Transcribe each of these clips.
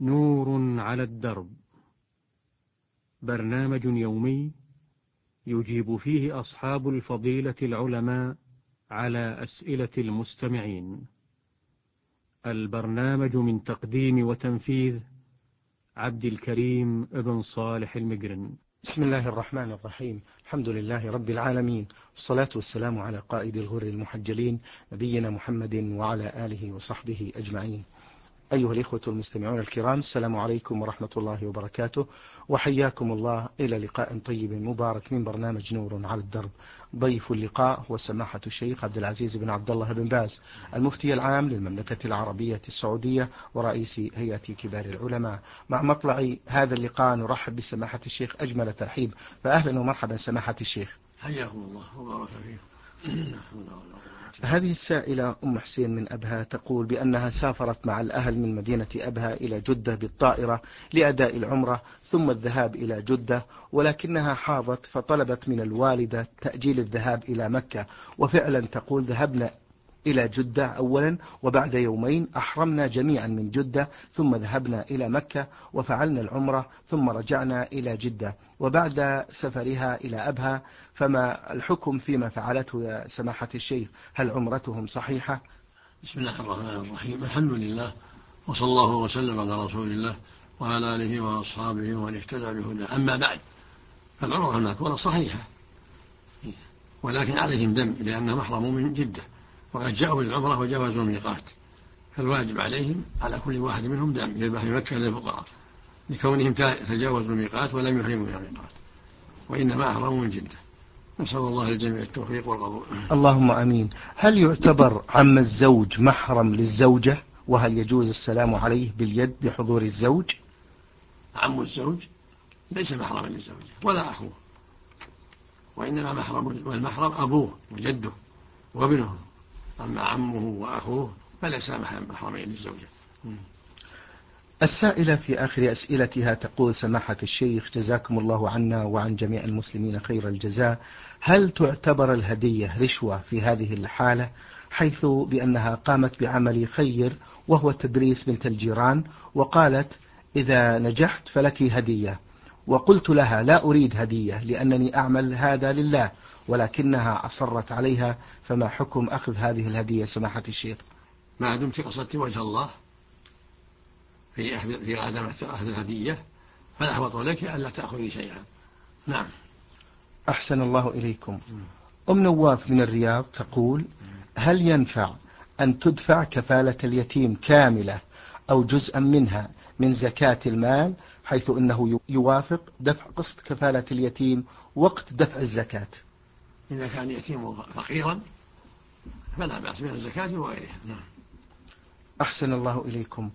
نور على الدرب، برنامج يومي يجيب فيه أصحاب الفضيلة العلماء على أسئلة المستمعين. البرنامج من تقديم وتنفيذ عبد الكريم بن صالح المقرن. بسم الله الرحمن الرحيم. الحمد لله رب العالمين، والصلاة والسلام على قائد الغر المحجلين نبينا محمد وعلى آله وصحبه أجمعين. أيها الإخوة المستمعون الكرام، السلام عليكم ورحمة الله وبركاته، وحياكم الله إلى لقاء طيب مبارك من برنامج نور على الدرب. ضيف اللقاء هو سماحة الشيخ عبد العزيز بن عبد الله بن باز، المفتي العام للمملكة العربية السعودية ورئيس هيئة كبار العلماء. مع مطلع هذا اللقاء نرحب بسماحة الشيخ أجمل ترحيب، فأهلا ومرحبا سماحة الشيخ. حياكم الله وبارك فيكم. هذه السائلة أم حسين من أبها تقول بأنها سافرت مع الأهل من مدينة أبها إلى جدة بالطائرة لأداء العمرة ثم الذهاب إلى جدة، ولكنها حاضت فطلبت من الوالدة تأجيل الذهاب إلى مكة، وفعلا تقول ذهبنا إلى جدة أولا، وبعد يومين أحرمنا جميعا من جدة، ثم ذهبنا إلى مكة وفعلنا العمرة، ثم رجعنا إلى جدة. وبعد سفرها إلى أبها فما الحكم فيما فعلته يا سماحة الشيخ؟ هل عمرتهم صحيحة؟ بسم الله الرحمن الرحيم. الحمد لله، وصلى الله وسلم على رسول الله وعلى آله وأصحابه ومن اهتدى بهداه. أما بعد، فالعمرة المذكورة صحيحة، ولكن عليهم دم لأنهم أحرموا من جدة وقد جاءوا للعمرة وجاوزوا الميقات، فالواجب عليهم على كل واحد منهم دم يذبح في مكة للفقراء لكونهم تجاوزوا الميقات ولم يحرموا من الميقات، وإنما أحرموا من جدة. نسأل الله الجميع التوفيق والقبول. اللهم أمين. هل يعتبر عم الزوج محرم للزوجة؟ وهل يجوز السلام عليه باليد بحضور الزوج؟ عم الزوج ليس محرما للزوجة ولا أخوه، وإنما والمحرم أبوه وجده وابنه، أما عمه وأخوه فليس محرمين للزوجة. السائلة في آخر أسئلتها تقول سماحة الشيخ جزاكم الله عنا وعن جميع المسلمين خير الجزاء، هل تعتبر الهدية رشوة في هذه الحالة، حيث بأنها قامت بعمل خير وهو تدريس بنت الجيران، وقالت إذا نجحت فلك هدية، وقلت لها لا أريد هدية لأنني أعمل هذا لله، ولكنها أصرت عليها، فما حكم أخذ هذه الهدية سماحة الشيخ؟ ما دمت قصدت وجه الله في أخذ الهدية فالأحوط لك ألا تأخذي شيئا. نعم. أحسن الله إليكم. أم نواف من الرياض تقول هل ينفع أن تدفع كفالة اليتيم كاملة أو جزءا منها من زكاة المال، حيث أنه يوافق دفع قسط كفالة اليتيم وقت دفع الزكاة؟ إذا كان يتيم فقيرا فلا بأس من الزكاة وغيرها. نعم. أحسن الله إليكم.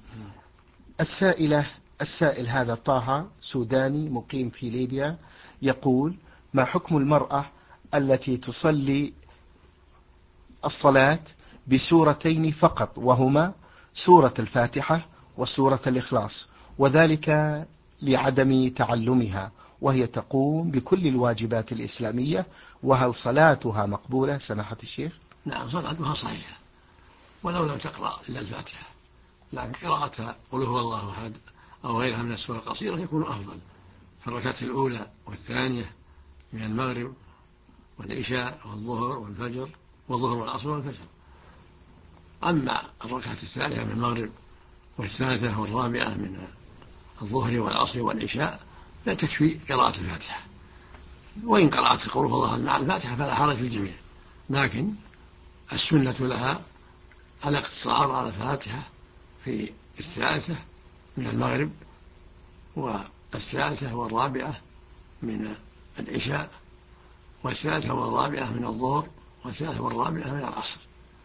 السائل هذا طه سوداني مقيم في ليبيا يقول ما حكم المرأة التي تصلي الصلاة بسورتين فقط، وهما سورة الفاتحة وسورة الإخلاص، وذلك لعدم تعلمها، وهي تقوم بكل الواجبات الإسلامية، وهل صلاتها مقبولة سماحة الشيخ؟ نعم، صلاتها صحيحة ولو لم تقرأ إلا الفاتحة، لكن قراءتها قل هو الله أحد أو غيرها من السور القصيرة يكون أفضل في الركعة الأولى والثانية من المغرب والعشاء والظهر والفجر والظهر والعصر والفجر. أما الركعة الثالثة من المغرب والثالثة والرابعة من الظهر والعصر والعشاء لا تكفي قراءة الفاتحة، وإن قرأت قوله الله مع الفاتحة فلا حرج في الجميع، لكن السنة لها الاقتصار على الفاتحة في الثالثة من المغرب والثالثة والرابعة من العشاء والثالثة والرابعة من الظهر والثالثة والرابعة من العصر.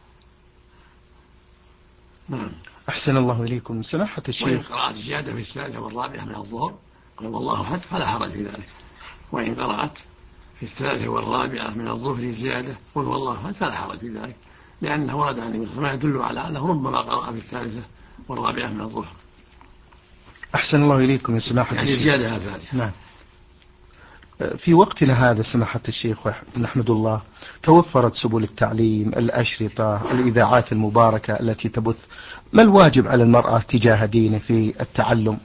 نعم. أحسن الله إليكم سماحة الشيخ. وإن قرأت زيادة في الثالثة والرابعة من الظهر قل والله أحد فلا حرج في ذلك، وإن قرأت في الثالثة والرابعة من الظهر زيادة قل والله أحد فلا حرج في ذلك، لأنه ورد عن النبي ما يدل على أنه ربما قرأ في الثالثة والرابعة من الظهر. أحسن الله إليكم يا سماحة يعني الشيخ. زيادة الفاتحة. نعم. في وقتنا هذا سماحة الشيخ نحمد الله توفرت سبل التعليم، الأشرطة، الإذاعات المباركة التي تبث. ما الواجب على المرأة تجاه دينه في التعلم؟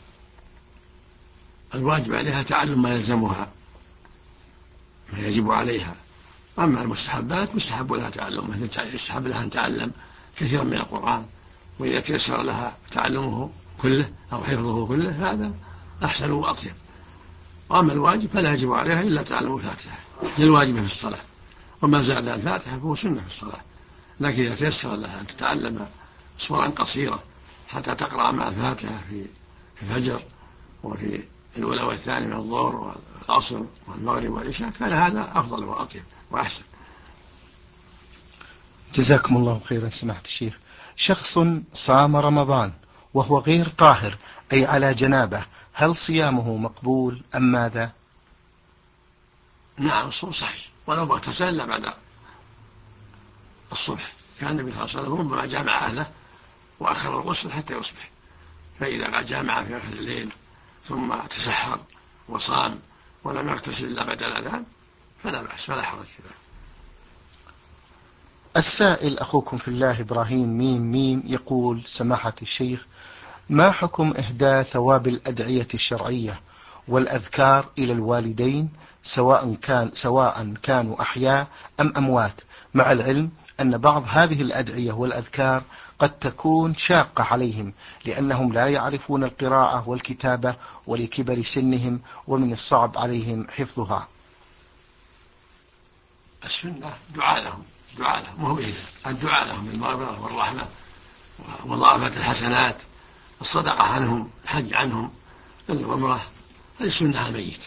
الواجب عليها تعلم ما يلزمها، ما يجب عليها. أما المستحبات مستحب لها تعلم، يستحب لها أن تعلم كثيرا من القرآن، وإذا تيسر لها تعلمه كله أو حفظه كله هذا أحسن وأطيب. وأما الواجب فلا يجب عليها إلا تعلم الفاتحة، هي الواجبة في الصلاة، وما زاد الفاتحة فهو سنة في الصلاة. لكن إذا تيسر لها أن تتعلم سورا قصيرة حتى تقرأ مع الفاتحة في الفجر وفي الأولى والثانية من الظهر والعصر والمغرب والعشاء كان هذا أفضل وأطيب وأحسن. جزاكم الله خيرا سماحة الشيخ. شخص صام رمضان وهو غير طاهر أي على جنابه، هل صيامه مقبول أم ماذا؟ نعم الصوم صحيح ولو اغتسل بعد الصبح. كان النبي صلى الله عليه وسلم ربما جامع أهله وأخر الغسل حتى يصبح، فإذا جامع في آخر الليل ثم تسحر وصام ولم يغتسل إلا بعد الأذان فلا بأس ولا حرج في ذلك. السائل أخوكم في الله إبراهيم ميم ميم يقول: سماحة الشيخ، ما حكم إهداء ثواب الأدعية الشرعية والأذكار إلى الوالدين سواء كانوا أحياء أم أموات، مع العلم أن بعض هذه الأدعية والأذكار قد تكون شاقة عليهم لأنهم لا يعرفون القراءة والكتابة ولكبر سنهم ومن الصعب عليهم حفظها؟ السنة دعاء لهم مو الدعاء لهم بالمغفرة والرحمة ومضاعفة الحسنات، الصدقة عنهم، الحج عنهم، العمرة، هذه سنة على الميت.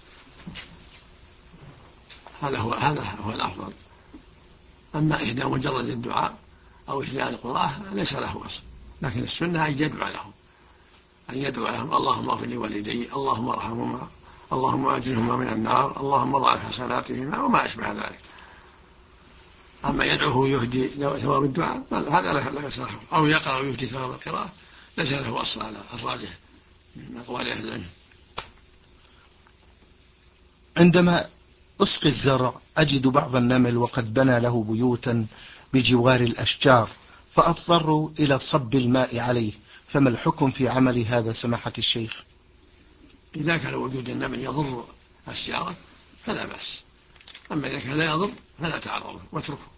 هذا هو الأفضل. أما إهداء مجرد الدعاء أو إهداء القراءة ليس له أصل، لكن السنة أن يدعو لهم اللهم اغفر لوالدي، اللهم ارحمهما، اللهم أجرهما من النار، اللهم ضاعف حسناتهما وما أشبه ذلك. أما يدعوه يهدي ثواب الدعاء هذا لا يصح له، أو يقرأ ويهدي ثواب القراءة ليس له أصل على الراجح من أقوال أهل العلم. عندما أسقي الزرع أجد بعض النمل وقد بنى له بيوتا بجوار الأشجار فأضطر إلى صب الماء عليه، فما الحكم في عمل هذا سماحة الشيخ؟ إذا كان وجود النمل يضر الشجرة فلا بأس، أما إذا كان لا يضر فلا تعرضه واتركه.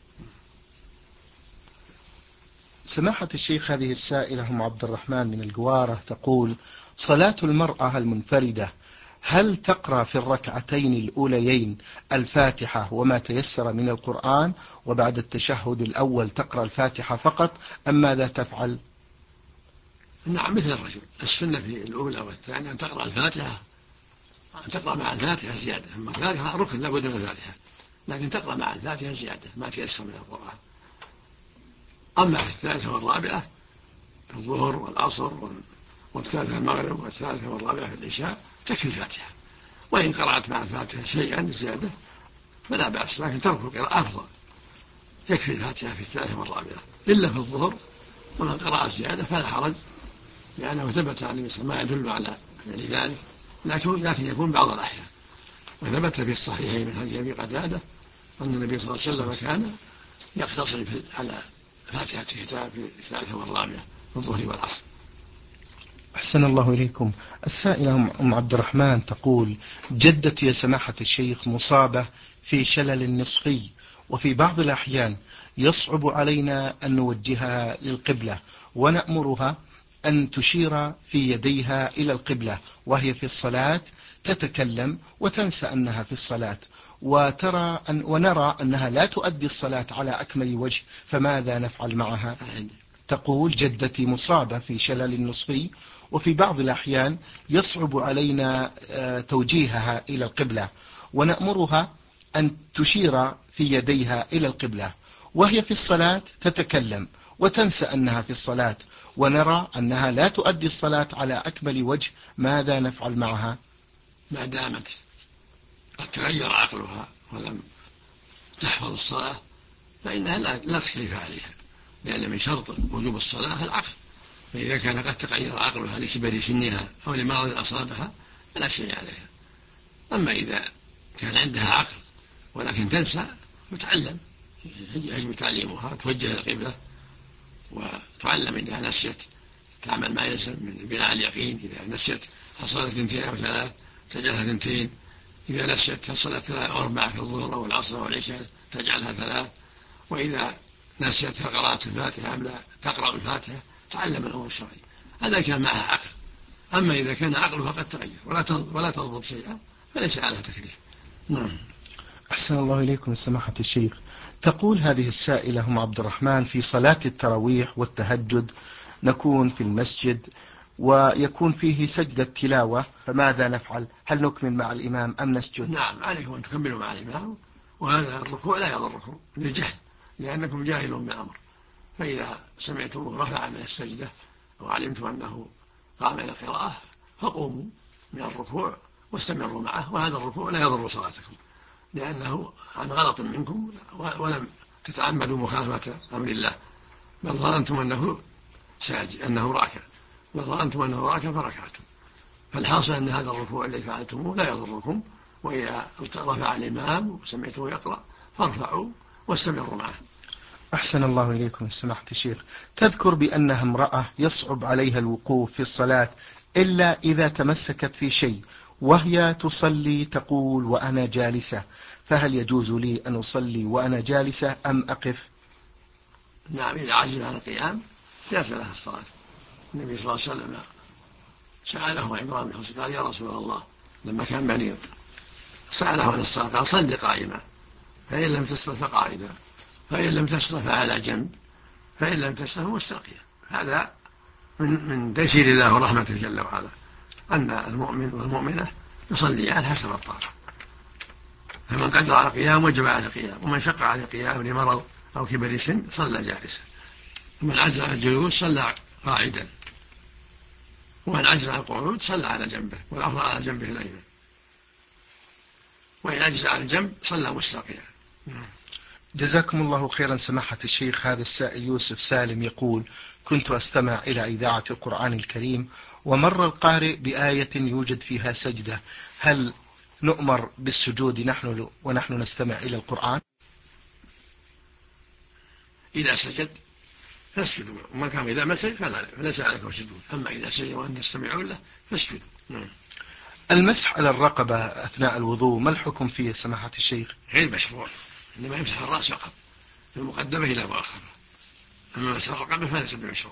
سماحة الشيخ، هذه السائلة أم عبد الرحمن من الجوارة تقول: صلاة المرأة المنفردة هل تقرأ في الركعتين الأوليين الفاتحة وما تيسر من القرآن وبعد التشهد الأول تقرأ الفاتحة فقط أم ماذا تفعل؟ نعم مثل الرجل، السنة في الأولى والثانية أن تقرأ الفاتحة، أن تقرأ مع الفاتحة زيادة، أما الفاتحة ركن لا بد من الفاتحة، لكن تقرأ مع الفاتحة زيادة ما تيسر من القرآن. أما في الثالثة والرابعة في الظهر والعصر والثالثة المغرب والثالثة والرابعة في العشاء تكفي الفاتحة، وإن قرأت مع الفاتحة شيئا زيادة فلا بأس، لكن ترك القراءة أفضل، يكفي الفاتحة في الثالثة والرابعة، إلا في الظهر ومن قرأ زيادة فلا حرج، لأنه ثبت عن النبي ما يدل على ذلك، لكن يكون بعض الأحيان. وثبت في الصحيحين من حديث أبي قتادة أن النبي صلى الله عليه وسلم كان يقتصر على فاتحة الكتاب في الثالثة والرابعة في الظهر والعصر. أحسن الله إليكم. السائلة أم عبد الرحمن تقول: جدتي يا سماحة الشيخ مصابة في شلل نصفي، وفي بعض الأحيان يصعب علينا أن نوجهها للقبلة، ونأمرها أن تشير في يديها إلى القبلة وهي في الصلاة، تتكلم وتنسى أنها في الصلاة، ونرى أنها لا تؤدي الصلاة على أكمل وجه، فماذا نفعل معها؟ تقول: جدتي مصابة في شلل نصفي، وفي بعض الأحيان يصعب علينا توجيهها إلى القبلة، ونأمرها أن تشير في يديها إلى القبلة وهي في الصلاة، تتكلم وتنسى أنها في الصلاة، ونرى أنها لا تؤدي الصلاة على أكمل وجه، ماذا نفعل معها؟ ما دامت قد تغير عقلها ولم تحفظ الصلاة فإنها لا تكلف عليها، لأن من شرط وجوب الصلاة العقل، فإذا كان قد تغير عقلها لكبر سنها أو لمرض أصابها فلا شيء عليها. أما إذا كان عندها عقل ولكن تنسى فتعلم، يجب تعليمها، توجه القبلة وتعلم إذا نسيت تعمل ما يلزم من بناء اليقين. إذا نسيت صلاة 2 أو 3 تجعلها 2، إذا نسيت صلاة 3 أو 4 في الظهر أو العصر أو العشاء تجعلها 3، وإذا نسيت قراءة الفاتحة أم لا تقرأ الفاتحة. تعلم الأمر الشرعي، هذا كان معها عقل. أما إذا كان عقله فقد تغير ولا تضبط شيئا فليس عليها تكليف. نعم. أحسن الله إليكم سماحة الشيخ. تقول هذه السائلة أم عبد الرحمن: في صلاة التراويح والتهجد نكون في المسجد ويكون فيه سجدة تلاوة، فماذا نفعل؟ هل نكمل مع الإمام أم نسجد؟ نعم، عليكم أن تكملوا مع الإمام، وهذا الركوع لا يضركم للجهل لأنكم جاهلون بالأمر. فإذا سمعتموه رفع من السجدة وعلمتم أنه قام إلى القراءة فقوموا من الركوع واستمروا معه، وهذا الركوع لا يضر صلاتكم لأنه عن غلط منكم ولم تتعمدوا مخالفة أمر الله، بل ظننتم أنه ساجد أنه راكع، بل ظننتم أنه راكع فركعتم. فالحاصل أن هذا الركوع الذي فعلتموه لا يضركم، وإذا رفع الإمام وسمعته يقرأ فارفعوا واستمروا معه. أحسن الله إليكم سماحة الشيخ. تذكر بأنها امرأة يصعب عليها الوقوف في الصلاة إلا إذا تمسكت في شيء، وهي تصلي تقول وأنا جالسة، فهل يجوز لي أن أصلي وأنا جالسة أم أقف؟ نعم، إذا عجز عن القيام جاز لها الصلاة. النبي صلى الله عليه وسلم سأله عمران بن حسين قال: يا رسول الله، لما كان مريض سأله عن الصلاة قال: صل قائما، فإن لم تستطع فقاعدا، فإن لم تستطع فعلى جنب، فإن لم تستطع مستلقيا. هذا من تيسير الله ورحمته جل وعلا، أن المؤمن والمؤمنة يصليان حسب الطاقة، فمن قدر على القيام وجب على القيام، ومن شق على القيام لمرض أو كبر سن صلى جالسا، ومن عجز عن الجلوس صلى قاعدا، ومن عجز عن القعود صلى على جنبه، والأفضل على جنبه الأيمن، وإن عجز عن الجنب صلى مستلقيا. جزاكم الله خيرا سماحة الشيخ. هذا السائل يوسف سالم يقول: كنت أستمع إلى إذاعة القرآن الكريم ومر القارئ بآية يوجد فيها سجدة، هل نؤمر بالسجود نحن ونحن نستمع إلى القرآن؟ إذا سجد فاسجدوا، وما كان إذا ما سجد فليس عليكم سجود، أما إذا سجد وأن يستمعون له فاسجدوا. المسح على الرقبة أثناء الوضوء ما الحكم فيه سماحة الشيخ؟ غير مشروع، إنما يمسح الرأس فقط من المقدمة إلى مؤخرة، أما مسح الرقبة فليس بمشروع.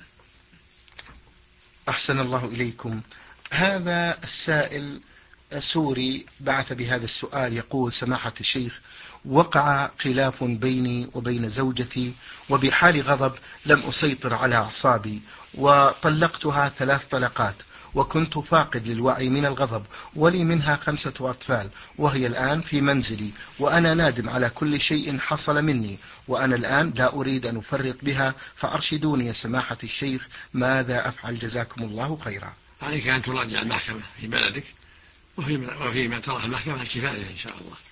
أحسن الله إليكم. هذا السائل سوري بعث بهذا السؤال يقول: سماحة الشيخ، وقع خلاف بيني وبين زوجتي، وبحال غضب لم أسيطر على أعصابي وطلقتها 3 طلقات، وكنت فاقد للوعي من الغضب، ولي منها 5 أطفال، وهي الآن في منزلي، وأنا نادم على كل شيء حصل مني، وأنا الآن لا أريد أن أفرط بها، فأرشدوني يا سماحة الشيخ، ماذا أفعل جزاكم الله خيرا؟ عليك أن تراجع المحكمة في بلدك وفيما ترى المحكمة الكفاية إن شاء الله.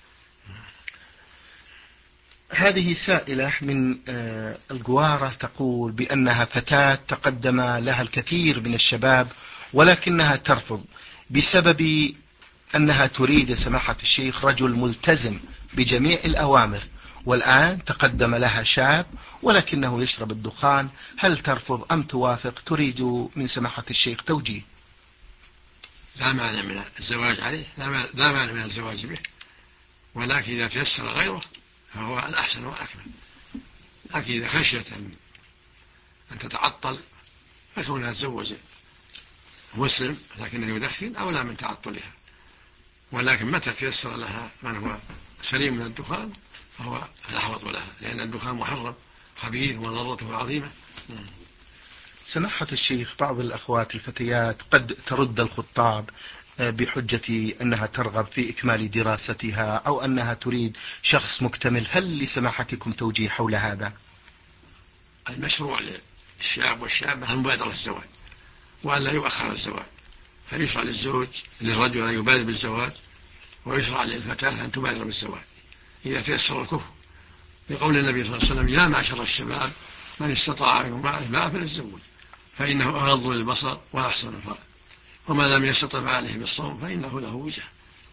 هذه سائلة من الجوارة تقول بأنها فتاة تقدم لها الكثير من الشباب ولكنها ترفض بسبب أنها تريد سماحة الشيخ رجل ملتزم بجميع الأوامر، والآن تقدم لها شاب ولكنه يشرب الدخان، هل ترفض أم توافق؟ تريد من سماحة الشيخ توجيه. لا مانع من الزواج عليه، لا مانع من الزواج به، ولكن إذا تيسر غيره فهو الأحسن والأكمل. لكن إذا خشيت أن تتعطل فكونها تزوج مسلم لكنه يدخن أولى من تعطلها، ولكن متى تيسر لها من هو سليم من الدخان فهو الأحوط لها، لأن الدخان محرم خبيث وضرته عظيمة. سماحة الشيخ، بعض الأخوات الفتيات قد ترد الخطاب بحجة أنها ترغب في إكمال دراستها أو أنها تريد شخص مكتمل، هل لسماحتكم توجيه حول هذا؟ المشروع للشاب والشابة المبادرة للزواج وألا يؤخر الزواج، فيشرع للرجل أن يبادر بالزواج، ويشرع للفتاة أن تبادر بالزواج إذا تيسر الكفر، لقول النبي صلى الله عليه وسلم: يا معشر الشباب من استطاع منكم الباء فليتزوج فإنه أغض للبصر وأحسن الفرج، وما لم يستطع فعليه بالصوم فإنه له وجه.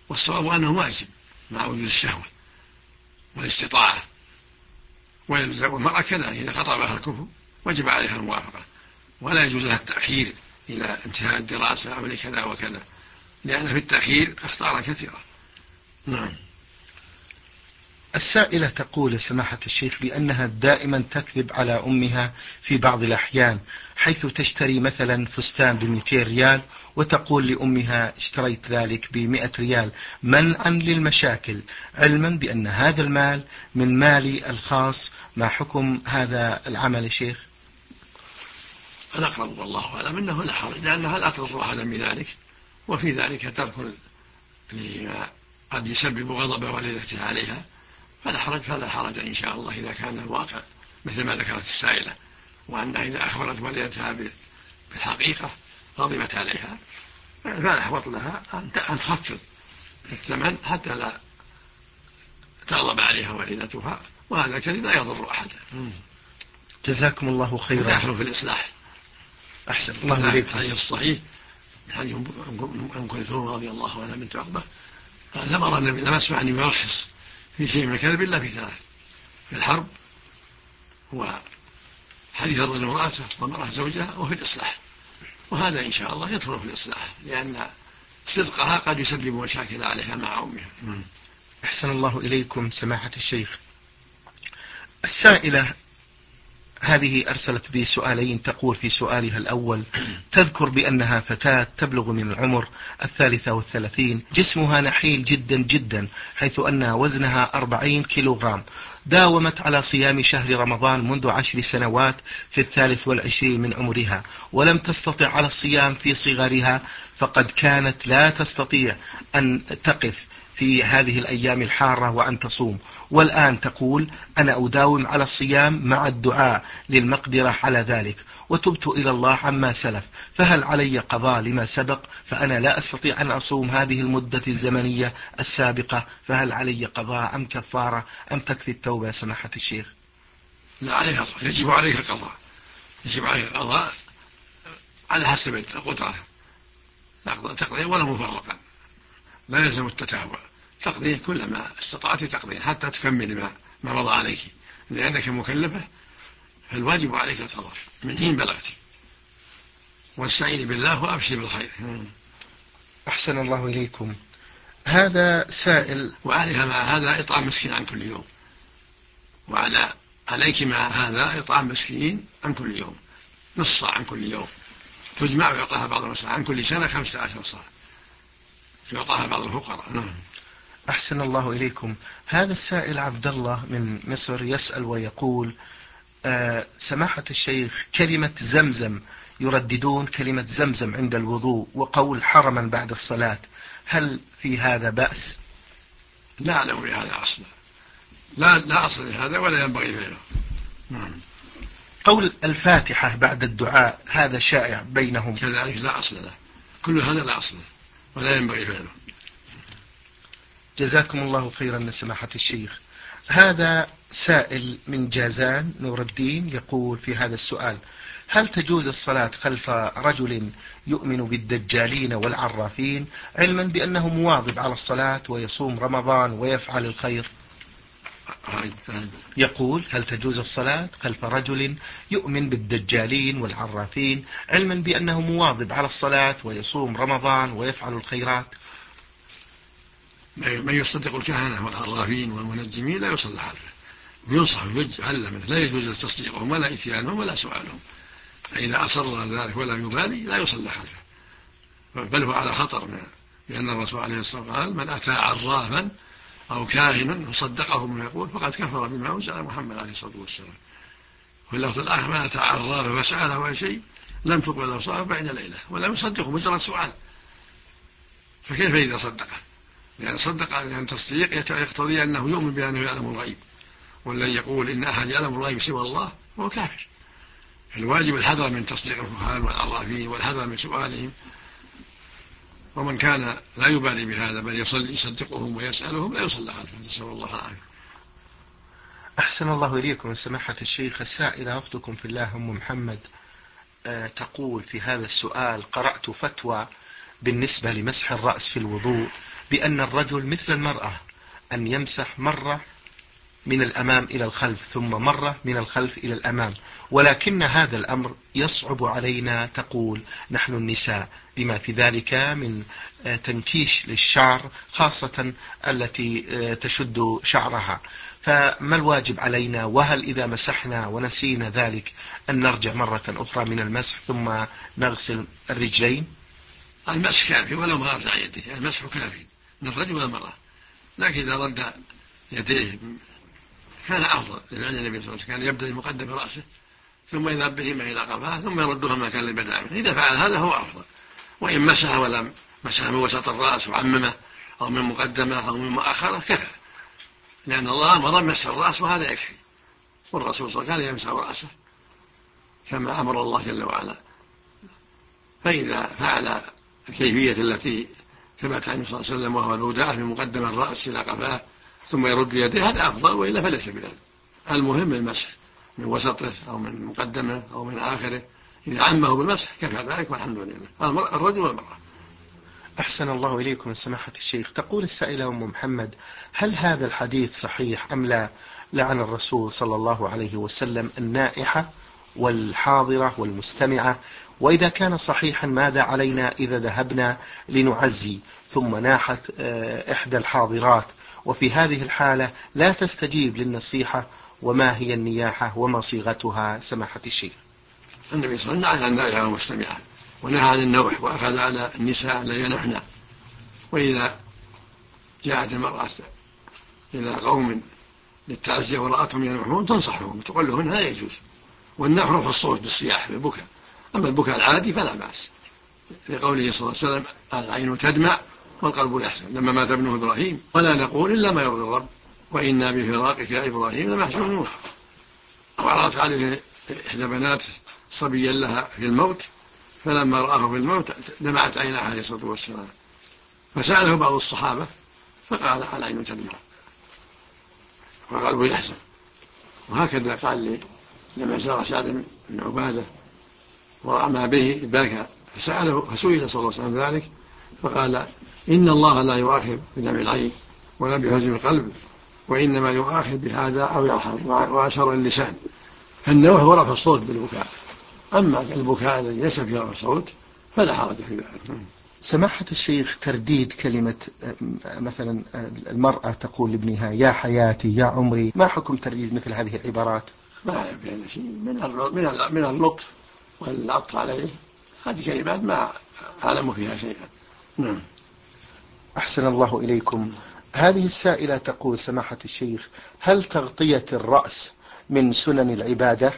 والصواب أنه واجب مع وجود الشهوة والاستطاعة، والمرأة كذلك إذا خطبها الكفر وجب عليها الموافقة، ولا يجوز لها التأخير إلى انتهاء الدراسة أو لكذا وكذا، لأن في التأخير أخطارا كثيرة. نعم. السائلة تقول سماحة الشيخ بأنها دائما تكذب على أمها في بعض الأحيان، حيث تشتري مثلا فستان ب200 ريال وتقول لأمها اشتريت ذلك ب100 ريال منعا للمشاكل، علما بأن هذا المال من مالي الخاص. ما حكم هذا العمل يا شيخ؟ الأقرب والله أعلم أنه لا حرج، لأنها لا تضر أحدا بذلك، وفي ذلك ترك لما قد يسبب غضب والدتها عليها، فلا حرج إن شاء الله إذا كان الواقع مثل ما ذكرت السائلة، وأنها إذا أخبرت والدتها بالحقيقة غضبت عليها، فالأحوط لها أن تخفض الثمن حتى لا تغضب عليها والدتها، وهذا الكذب لا يضر أحدا. جزاكم الله خيرا. داخل في الإصلاح. أحسن الله إليك. الحديث الصحيح من حديث أم كلثوم رضي الله عنها بنت عقبة قال لم أسمع أن يرخص في شيء من الكذب إلا في ثلاث: في الحرب، وحديث الرجل امرأته وامرأة زوجها، وفي الإصلاح. وهذا إن شاء الله يدخل في الإصلاح، لأن صدقها قد يسبب مشاكل عليها مع أمها. أحسن الله إليكم سماحة الشيخ. السائلة هذه أرسلت بي سؤالين، تقول في سؤالها الأول تذكر بأنها فتاة تبلغ من العمر 33، جسمها نحيل جدا جدا، حيث أن وزنها 40 كيلوغرام، داومت على صيام شهر رمضان منذ 10 سنوات في 23 من عمرها، ولم تستطع على الصيام في صغرها، فقد كانت لا تستطيع أن تقف في هذه الأيام الحارة وأن تصوم، والآن تقول أنا أداوم على الصيام مع الدعاء للمقدرة على ذلك، وتبت إلى الله عما سلف، فهل علي قضاء لما سبق؟ فأنا لا أستطيع أن أصوم هذه المدة الزمنية السابقة، فهل علي قضاء أم كفارة أم تكفي التوبة يا سماحة الشيخ؟ لا عليها، يجب عليك القضاء، يجب عليك القضاء على حسب القدرة، تقضي ولا مفرقا، لا يلزم التتابع، تقضيه كلما استطعت تقضيه حتى تكمل ما مضى عليك، لأنك مكلفة، فالواجب عليك القضاء من حين بلغت، واستعيني بالله وأبشر بالخير. أحسن الله إليكم. هذا سائل وعليها مع هذا إطعام مسكين عن كل يوم، عليك مع هذا إطعام مسكين عن كل يوم، نص صاع عن كل يوم، تجمع ويعطاها بعض المساعي عن كل سنة 15 صاع يعطاها بعض الفقراء. أحسن الله إليكم. هذا السائل عبد الله من مصر يسأل ويقول سماحة الشيخ كلمة زمزم، يرددون كلمة زمزم عند الوضوء وقول حرما بعد الصلاة، هل في هذا بأس؟ لا أعلم بهذا أصلا، لا أصل لهذا ولا ينبغي فعله. قول الفاتحة بعد الدعاء هذا شائع بينهم كذلك، لا أصل له، كل هذا لا أصل له ولا ينبغي فعله. جزاكم الله خيرا سماحة الشيخ. هذا سائل من جازان نور الدين يقول في هذا السؤال: هل تجوز الصلاة خلف رجل يؤمن بالدجالين والعرافين، علما بأنه مواظب على الصلاة ويصوم رمضان ويفعل الخير؟ يقول: هل تجوز الصلاة خلف رجل يؤمن بالدجالين والعرافين، علما بأنه مواظب على الصلاة ويصوم رمضان ويفعل الخيرات؟ من يصدق الكهنة والعرافين والمنجمين لا يصلى خلفه، وينصح ويعلم لا يجوز تصديقهم ولا إتيانهم ولا سؤالهم، فإذا أصر ذلك ولم يبالي لا يصلى خلفه، بل هو على خطر منه، لأن الرسول عليه الصلاة والسلام قال: من أتى عرافا أو كاهنا فصدقه بما يقول فقد كفر بما أنزل على محمد عليه الصلاة والسلام. وفي اللفظ الآخر: من أتى عرافا فسأله عن شيء لم تقبل له صلاة بعد ليلة، ولم يصدقه مجرد سؤال، فكيف إذا صدقه؟ لأن صدق أن تصديق يقتضي أنه يؤمن بأنه يعلم الغيب، والذي يقول إن أحد يعلم الغيب سوى الله هو كافر. الواجب الحذر من تصديق الكهان والعرافين والحذر من سؤالهم، ومن كان لا يبالي بهذا بل يصدقهم ويسألهم لا يصلى خلفه، نسأل الله العافية. أحسن الله إليكم سماحة الشيخ. السائلة أختكم في الله أم محمد تقول في هذا السؤال: قرأت فتوى بالنسبة لمسح الرأس في الوضوء بأن الرجل مثل المرأة أن يمسح مرة من الأمام إلى الخلف ثم مرة من الخلف إلى الأمام، ولكن هذا الأمر يصعب علينا تقول نحن النساء بما في ذلك من تنكيش للشعر خاصة التي تشد شعرها، فما الواجب علينا؟ وهل إذا مسحنا ونسينا ذلك أن نرجع مرة أخرى من المسح ثم نغسل الرجلين؟ المسح كافي ولو ما رفع يديه، المسح كافي من الرجل والمرأة، لكن إذا رد يديه كان أفضل، لأن النبي صلى الله عليه وسلم كان يبدأ بمقدم رأسه ثم إذا بهما إلى قفاه ثم يردها ما كان لبدأ منه، إذا فعل هذا هو أفضل. وإن مسح ولم مسح من وسط الرأس وعممه أو من مقدمه أو من مؤخره كفى، لأن الله أمر بمسح الرأس وهذا يكفي، والرسول صلى الله عليه وسلم كان يمسح رأسه كما أمر الله جل وعلا. فإذا فعل الكيفية التي ثبت عنه صلى الله عليه وسلم وهو الوداع من مقدم الرأس إلى قفاه ثم يرد يديه هذا أفضل، وإلا فليس بذلك. المهم المسح من وسطه أو من مقدمه أو من آخره، إذا عمه بالمسح كفى ذلك والحمد لله، الرجل والمرأة. أحسن الله إليكم سماحة الشيخ. تقول السائلة أم محمد: هل هذا الحديث صحيح أم لا؟ لعن الرسول صلى الله عليه وسلم النائحة والحاضرة والمستمعة، وإذا كان صحيحا ماذا علينا إذا ذهبنا لنعزي ثم ناحت إحدى الحاضرات وفي هذه الحالة لا تستجيب للنصيحة؟ وما هي النياحة وما صيغتها سماحة الشيخ؟ النبي صلى الله عليه وسلم نهى عن النائحة والمستمعة ونهى عن النوح، وأخذ على النساء لا ينحن. وإذا جاءت المرأة إلى قوم للتعزية ورأتهم ينوحون تنصحهم تقول لهن لا يجوز، والنوح رفع الصوت بالصياح بالبكاء، أما البكاء العادي فلا بأس، لقوله صلى الله عليه وسلم: العين تدمع والقلب يحزن. لما مات ابنه إبراهيم: ولا نقول إلا ما يرضي الرب وإنا بفراقك يا إبراهيم لمحزونون. وعرضت عليه إحدى بناته صبيا لها في الموت، فلما رآه في الموت دمعت عيناه عليه الصلاة والسلام، فسأله بعض الصحابة فقال: العين تدمع والقلب يحزن. وهكذا قال لما زار سعد بن عبادة ورأى ما به بكى، فسئل صلى الله عليه وسلم ذلك فقال: إن الله لا يؤاخذ بدمع العين ولا بحزن القلب، وإنما يؤاخذ بهذا أو يرحم، وأشار اللسان. فالنوح هو رفع الصوت بالبكاء، أما البكاء الذي ليس فيه رفع الصوت فلا حرج في ذلك. سماحة الشيخ، ترديد كلمة مثلا المرأة تقول لابنها يا حياتي يا عمري، ما حكم ترديد مثل هذه العبارات؟ ما أعرف هذا شيء من اللطف والعطف عليه، هذه كلمات ما أعلم فيها شيئا. نعم. أحسن الله إليكم. هذه السائلة تقول سماحة الشيخ: هل تغطية الرأس من سنن العبادة؟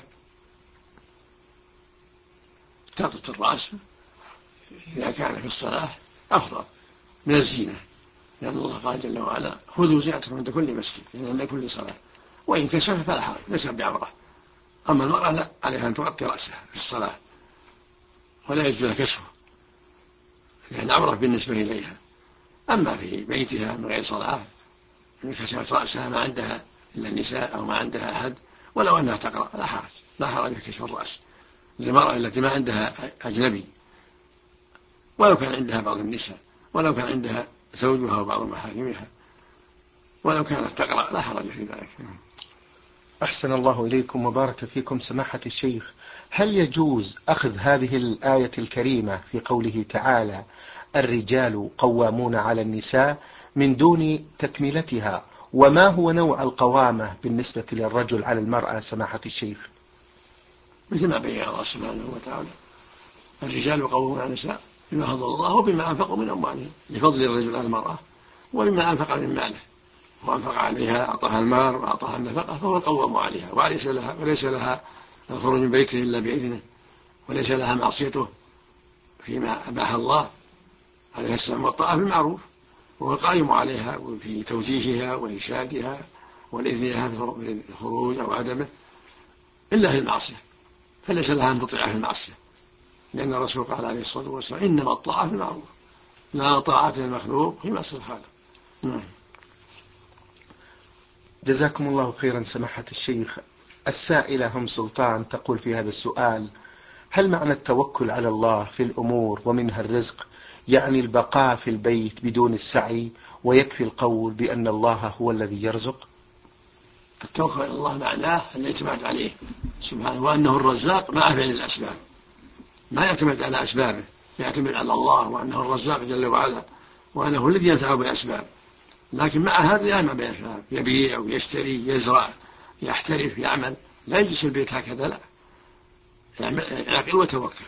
تغطية الرأس إذا كان في الصلاة أفضل من الزينة، لأن الله قال جل وعلا: خذوا زينتكم عند كل مسجد، يعني عند كل صلاة، وإن كشف فلا حرج ليس بعورة. أما المرأة لا، عليها أن تغطي رأسها في الصلاة ولا يجوز لها كشفه، لأن عورة بالنسبة إليها. أما في بيتها من غير صلاة إن كشفت رأسها ما عندها إلا النساء أو ما عندها أحد ولو أنها تقرأ لا حرج في كشف الرأس للمرأة التي ما عندها أجنبي، ولو كان عندها بعض النساء، ولو كان عندها زوجها وبعض محارمها، ولو كانت تقرأ لا حرج في ذلك. أحسن الله إليكم وبارك فيكم سماحة الشيخ. هل يجوز أخذ هذه الآية الكريمة في قوله تعالى: الرجال قوامون على النساء من دون تكملتها؟ وما هو نوع القوامة بالنسبة للرجل على المرأة سماحة الشيخ؟ مثل ما بين الله سبحانه وتعالى: الرجال قوامون على النساء بما فضل الله وبما أنفقوا من أموالهم، لفضل الرجل على المرأة وبما أنفق من ماله، وأنفق عليها أعطاها المال وأعطاها النفقة فهو القوام عليها، وليس لها الخروج من بيته إلا بإذنه، وليس لها معصيته فيما أباح الله، عليها السمع والطاعة بالمعروف، وهو القائم عليها في توجيهها وإرشادها والإذن لها في الخروج أو عدمه إلا في المعصية، فليس لها أن تطيع في المعصية، لأن الرسول قال عليه الصلاة والسلام: إنما الطاعة في المعروف لا طاعة للمخلوق في معصية الخالق. نعم. جزاكم الله خيرا سماحة الشيخ. السائلة هم سلطان تقول في هذا السؤال: هل معنى التوكل على الله في الأمور ومنها الرزق يعني البقاء في البيت بدون السعي ويكفي القول بأن الله هو الذي يرزق؟ التوكل على الله معناه الاعتماد عليه سبحانه، وأنه الرزاق مع فعل الأسباب، ما يعتمد على أسبابه، يعتمد على الله وأنه الرزاق جل وعلا، وأنه الذي ينفع بالأسباب. لكن مع هذا يعمل بالأسباب، يبيع ويشتري، يزرع، يحترف، يعمل، لا يجلس البيت هكذا، لا، يعقل وتوكل.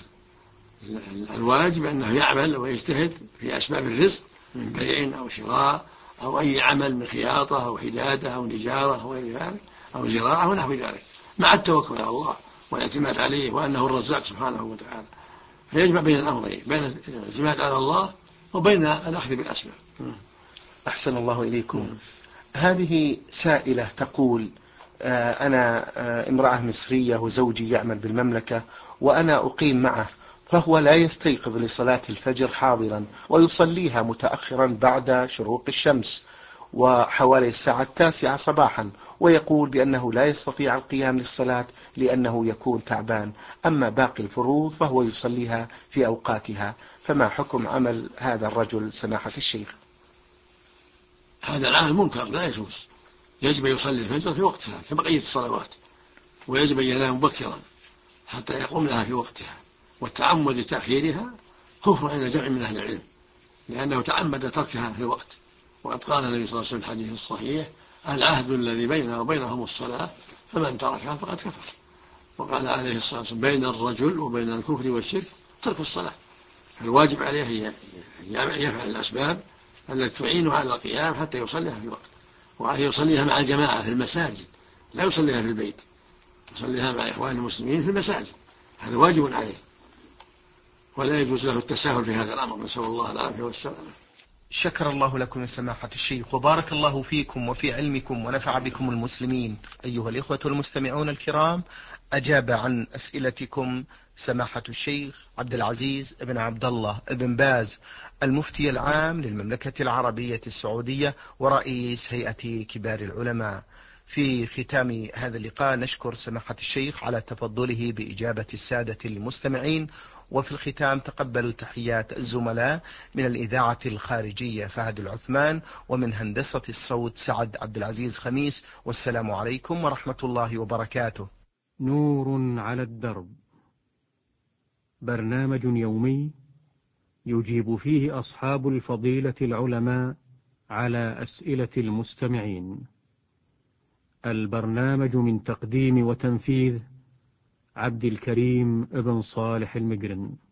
الواجب أنه يعمل ويجتهد في أسباب الرزق من بيع أو شراء أو أي عمل من خياطة أو حدادة أو نجارة أو غير ذلك أو زراعة ونحو ذلك، مع التوكل على الله والاعتماد عليه وأنه الرزاق سبحانه وتعالى. فيجمع بين الأمرين، بين الاعتماد على الله وبين الأخذ بالأسباب. أحسن الله إليكم. هذه سائلة تقول: أنا امرأة مصرية وزوجي يعمل بالمملكة وأنا أقيم معه، فهو لا يستيقظ لصلاة الفجر حاضرا ويصليها متأخرا بعد شروق الشمس وحوالي الساعة 9 صباحا، ويقول بأنه لا يستطيع القيام للصلاة لأنه يكون تعبان، أما باقي الفروض فهو يصليها في أوقاتها، فما حكم عمل هذا الرجل سماحة الشيخ؟ هذا العمل منكر لا يجوز، يجب أن يصلي الفجر في وقتها كبقية الصلوات، ويجب أن ينام مبكرا حتى يقوم لها في وقتها، والتعمد لتأخيرها كفر عند جمع من أهل العلم، لأنه تعمد تركها في الوقت. وقد قال النبي صلى الله عليه وسلم في الحديث الصحيح: العهد الذي بيننا وبينهم الصلاة فمن تركها فقد كفر. وقال عليه الصلاة والسلام: بين الرجل وبين الكفر والشرك ترك الصلاة. فالواجب عليه أن يفعل الأسباب التي تعينه على القيام حتى يصليها في الوقت، وعليه يصليها مع الجماعة في المساجد، لا يصليها في البيت، يصليها مع إخوان المسلمين في المساجد، هذا واجب عليه، ولا يجوز له التساهل في هذا الأمر، نسأل الله العافية والسلامة. شكر الله لكم يا سماحة الشيخ، وبارك الله فيكم وفي علمكم ونفع بكم المسلمين. أيها الإخوة المستمعون الكرام، أجاب عن أسئلتكم سماحة الشيخ عبد العزيز بن عبد الله بن باز، المفتي العام للمملكة العربية السعودية ورئيس هيئة كبار العلماء. في ختام هذا اللقاء نشكر سماحة الشيخ على تفضله بإجابة السادة المستمعين، وفي الختام تقبلوا تحيات الزملاء من الإذاعة الخارجية فهد العثمان، ومن هندسة الصوت سعد عبد العزيز خميس، والسلام عليكم ورحمة الله وبركاته. نور على الدرب، برنامج يومي يجيب فيه أصحاب الفضيلة العلماء على أسئلة المستمعين. البرنامج من تقديم وتنفيذ عبد الكريم ابن صالح المقرن.